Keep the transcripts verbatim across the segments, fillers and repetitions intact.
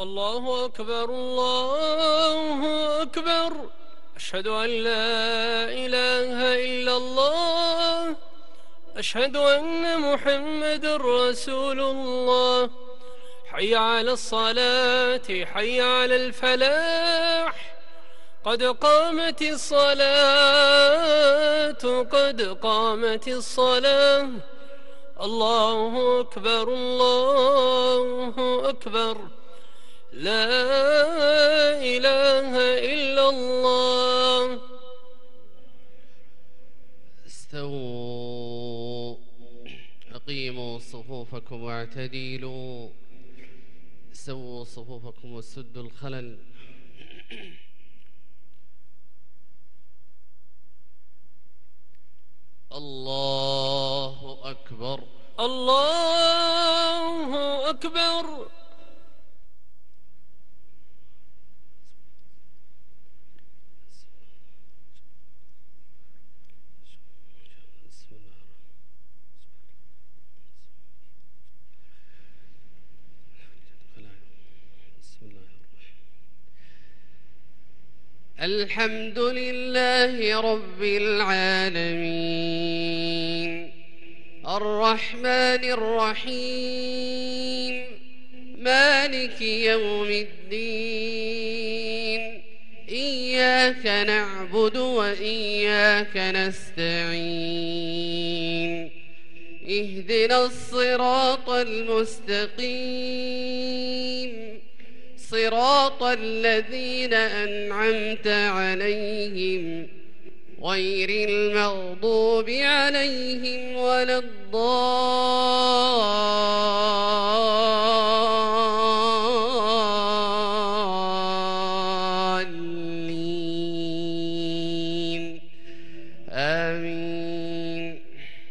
الله أكبر الله أكبر. أشهد أن لا إله إلا الله. أشهد أن محمد رسول الله. حي على الصلاة، حي على الفلاح، قد قامت الصلاة، قد قامت الصلاة. الله أكبر الله أكبر. لا إله إلا الله. استووا، أقيموا صفوفكم واعتدلوا، سووا صفوفكم وسدوا الخلل. الله أكبر الله أكبر. الحمد لله رب العالمين، الرحمن الرحيم، مالك يوم الدين. إياك نعبد وإياك نستعين. اهدنا الصراط المستقيم، صراط الذين أنعمت عليهم غير المغضوب عليهم ولا الضالين. آمين.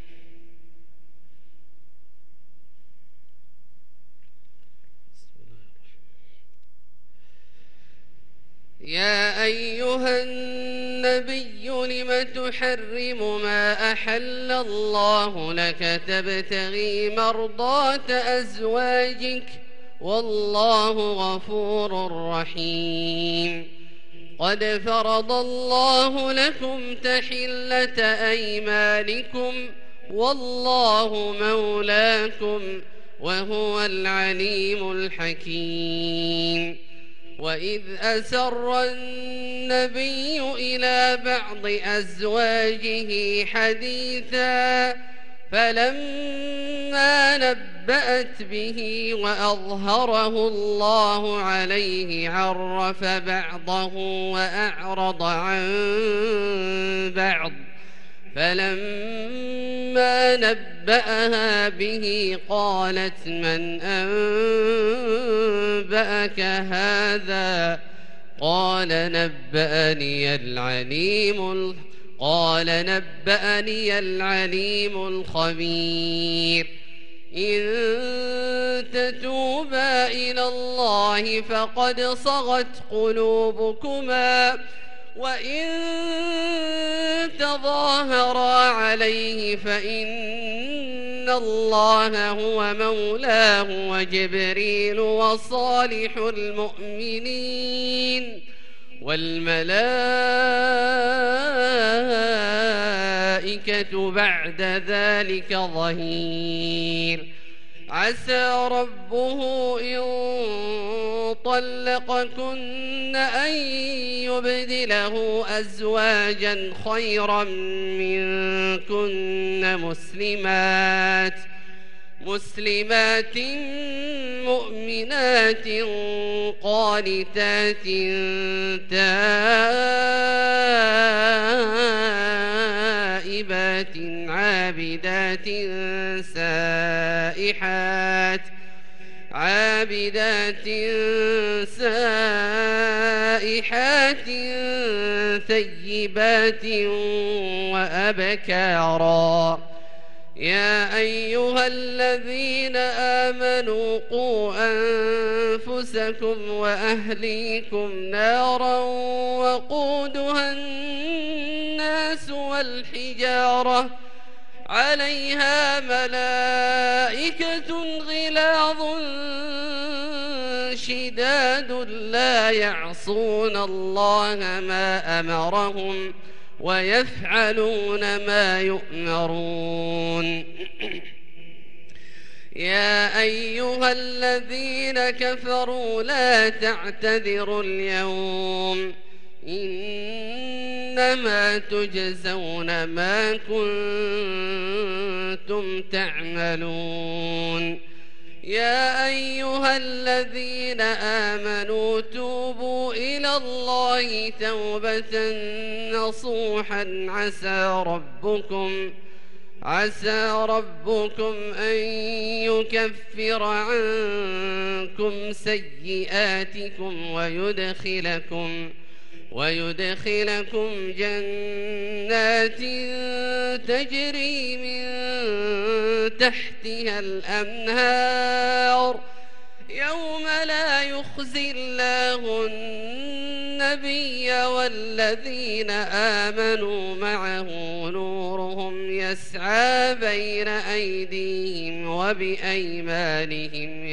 يا أيها النبي لم تحرم ما أحل الله لك تبتغي مرضات أزواجك والله غفور رحيم. قد فرض الله لكم تحلة أيمانكم والله مولاكم وهو العليم الحكيم. وإذ أسر النبي إلى بعض أزواجه حديثا فلما نبأت به وأظهره الله عليه عرف بعضه وأعرض عن بعض. فلما نبأها به قالت من أنبأك هذا؟ قال نبأني العليم قال نبأني العليم الخبير. إن تتوبا إلى الله فقد صغت قلوبكما وإن تظاهرا عليه فإن الله هو مولاه وجبريل وصالح المؤمنين والملائكة بعد ذلك ظهير. عسى ربه إن طلقكن أن يبدله أزواجا خيرا منكن مسلمات مسلمات مؤمنات قانتات تائبات عابدات سائحات عابدات سائحات ثيبات وأبكارا. يا أيها الذين آمنوا قوا أنفسكم وأهليكم نارا وقودها الناس والحجارة عليها ملائكة غلاظ شداد لا يعصون الله ما أمرهم ويفعلون ما يؤمرون يا أيها الذين كفروا لا تعتذروا اليوم إنما تجزون ما كنتم تعملون يا أيها الذين آمنوا توبوا إلى الله توبة نصوحا عسى ربكم عسى ربكم أن يكفر عنكم سيئاتكم ويدخلكم ويدخلكم جنات تجري من تحتها الأنهار يوم لا يخزي الله النبي والذين آمنوا معه نورهم يسعى بين أيديهم وبأيمانهم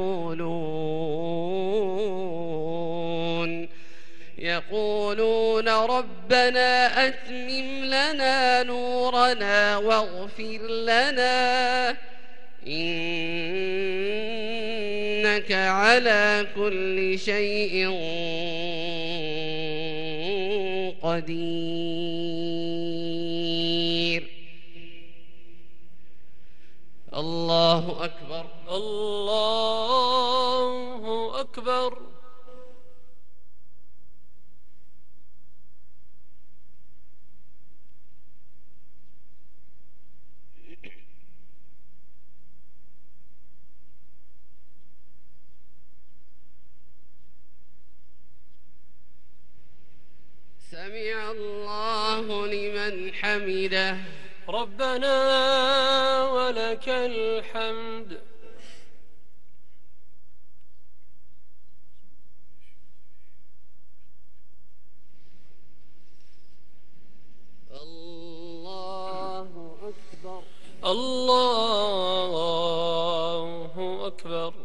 يقولون يقولون ربنا أتمم لنا نورنا واغفر لنا إنك على كل شيء قدير. الله أكبر. الله أكبر. سمع الله لمن حمده. ربنا ولك الحمد. الله أكبر. الله أكبر.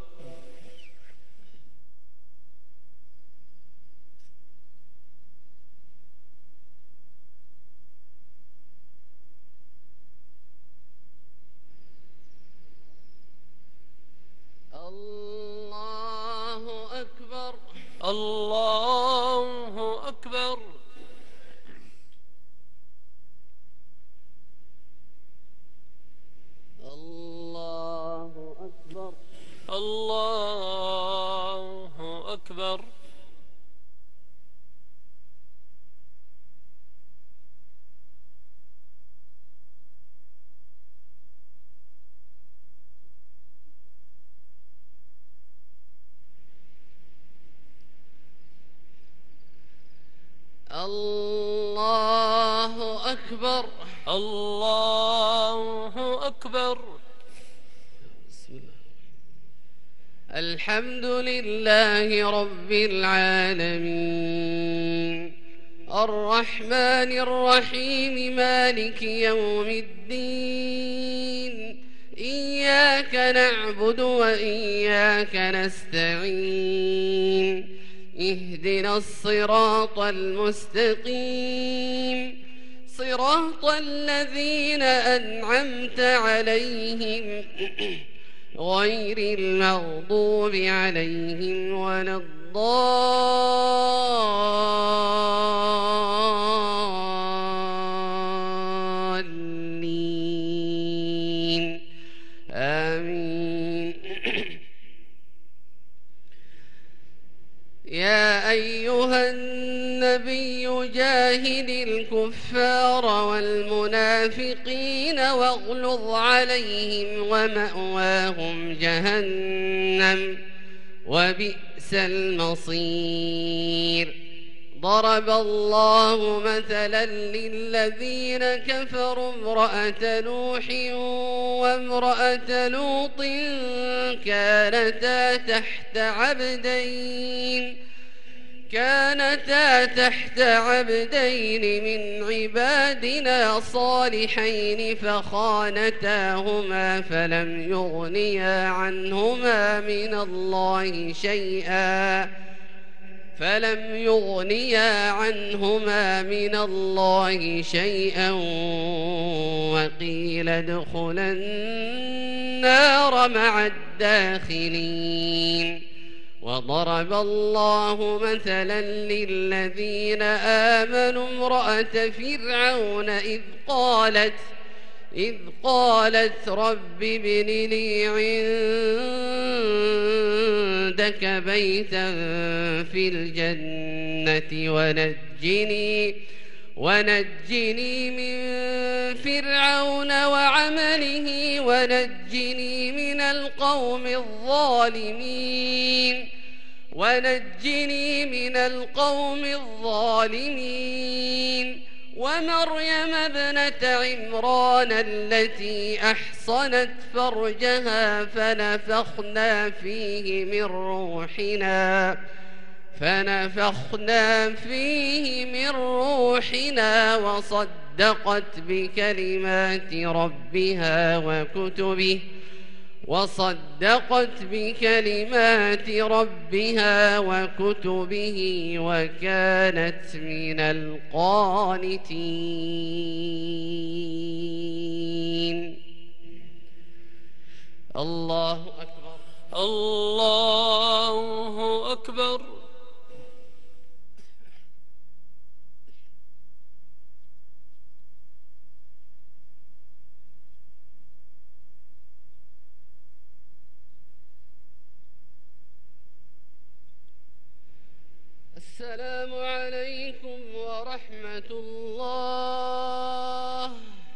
الله أكبر. الله أكبر. الله أكبر. الله أكبر. الله أكبر. بسم الله. الحمد لله رب العالمين الرحمن الرحيم مالك يوم الدين إياك نعبد وإياك نستعين اهدنا الصراط المستقيم صراط الذين أنعمت عليهم غير المغضوب عليهم ولا الضالين آمين. يا أيها النبي جاهد الكفار والمنافقين واغلظ عليهم ومأواهم جهنم وبئس المصير. ضرب الله مثلا للذين كفروا امرأة نوح وامرأة لوط كانتا تحت عبدين كانتا تحت عبدين من عبادنا صالحين فخانتاهما فلم يغنيا عنهما من الله شيئا فلم يغنيا عنهما من الله شيئا وقيل ادخلا النار مع الداخلين. وضرب الله مثلا للذين آمنوا امرأة فرعون إذ قالت إذ قالت رب ابن لي عندك بيتا في الجنة ونجني ونجني من فرعون وعمله ونجني من القوم الظالمين ونجني من القوم الظالمين. ومريم ابنة عمران التي أحصنت فرجها فنفخنا فيه من روحنا فنفخنا فيه من روحنا وصدقت بكلمات ربها وكتبه وصدقت بكلمات ربها وكتبه وكانت من القانتين. الله أكبر. الله أكبر. السلام عليكم ورحمة الله.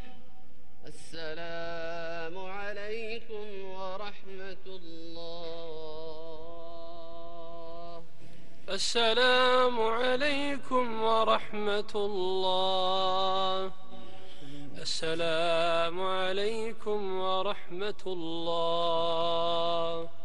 السلام عليكم ورحمة الله. السلام عليكم ورحمة الله. السلام عليكم ورحمة الله.